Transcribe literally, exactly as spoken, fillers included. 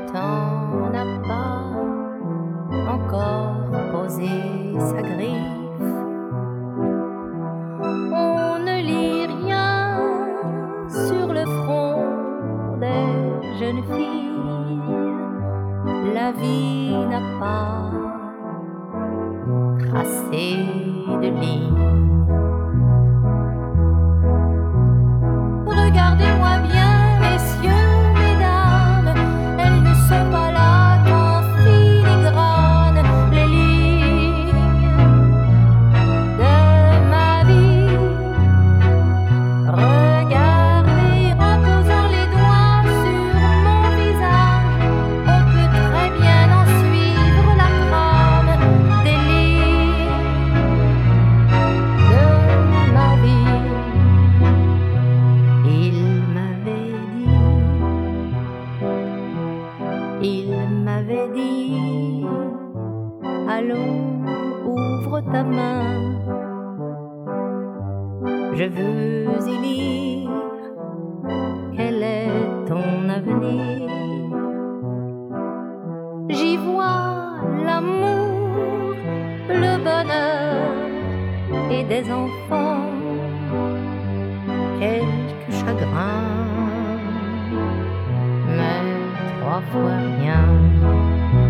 temps n'a pas encore posé sa griffe. On ne lit rien sur le front des jeunes filles. La vie n'a pas tracé de ligne. Regardez-moi bien, messieurs, mesdames, elles ne sont pas là qu'en filigrane. Les lignes de ma vie. Regardez en posant les doigts sur mon visage, on peut très bien en suivre la trame des lignes de ma vie. Il m'avait dit, il m'avait dit, allons, ouvre ta main, je veux y lire, quel est ton avenir? J'y vois l'amour, le bonheur et des enfants, quelques chagrins, mais trois fois rien.